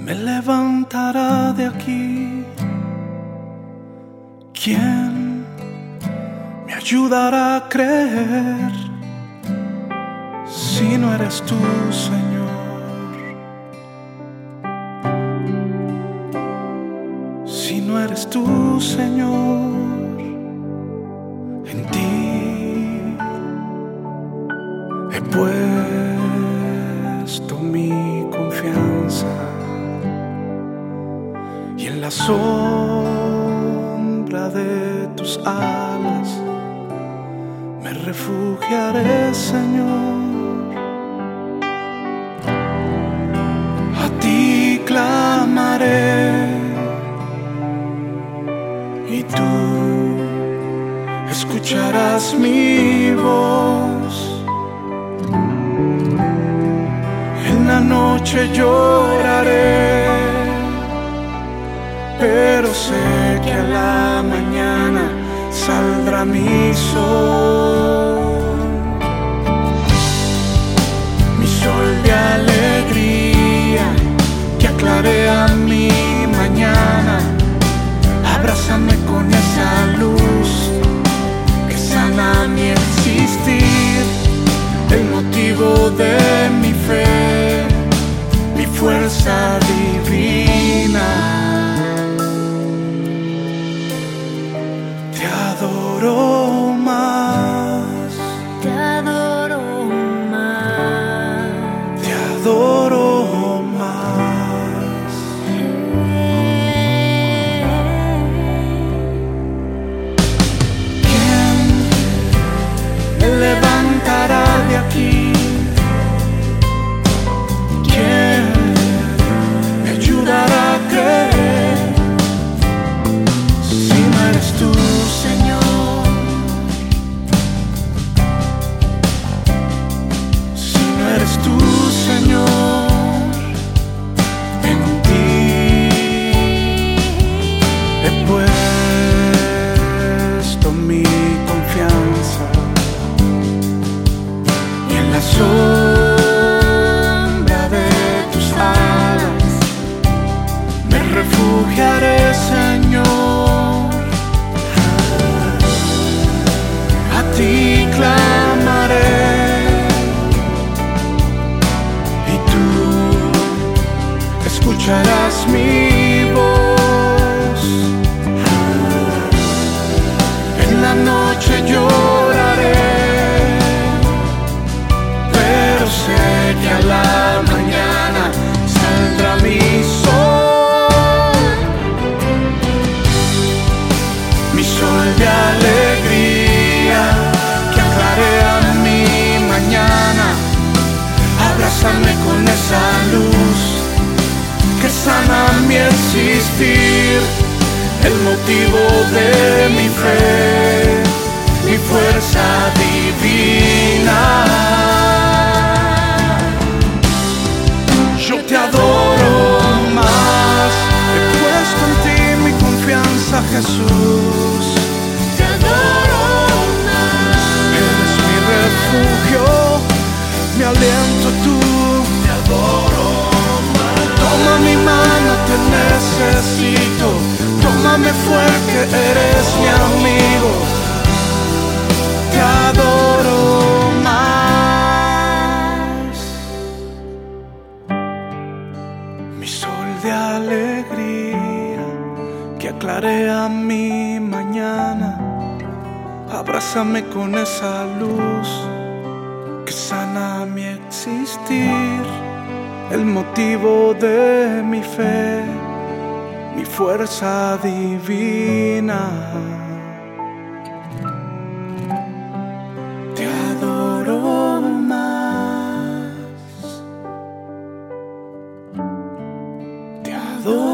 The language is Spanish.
me levantará de aquí? ¿Quién me ayudará a creer si no eres tú, Señor? Si no eres tú, Señor, en ti he puesto mi confianza, y en la sombra de tus alas me refugiaré, Señor. A ti clamaré y tú escucharás mi voz. En la noche lloraré, pero sé que a la mañana saldrá mi sol. Mi sol de alegría que aclarea mi mañana. Abrázame con esa luz que sana mi existir, el motivo de mi fe, mi fuerza divina. Te adoro más, te adoro más, te adoro más. ¿Quién me levantará de aquí? ¿Quién me ayudará a creer si no eres tú, Señor? Si no eres tú, Señor, en ti he puesto mi confianza, y en la sombra de tus alas me refugiaré, Señor. A ti clamaré y tú escucharás mi voz. En la noche lloraré, pero sé que a la mañana saldrá mi sol. Mi sol de alegría que aclarea mi mañana. Abrázame con esa luz que sana mi existir, el motivo de mi fe, mi fuerza divina. Yo te adoro más, he puesto en ti mi confianza, Jesús. te adoro más, Eres mi refugio, mi aliento tú. te adoro más, Toma mi mano, te necesito. Tómame fuerte, eres mi amigo. Te adoro más. Mi sol de alegría que aclarea mi mañana. Abrázame con esa luz que sana mi existir, el motivo de mi fe, mi fuerza divina. Te adoro más, te adoro.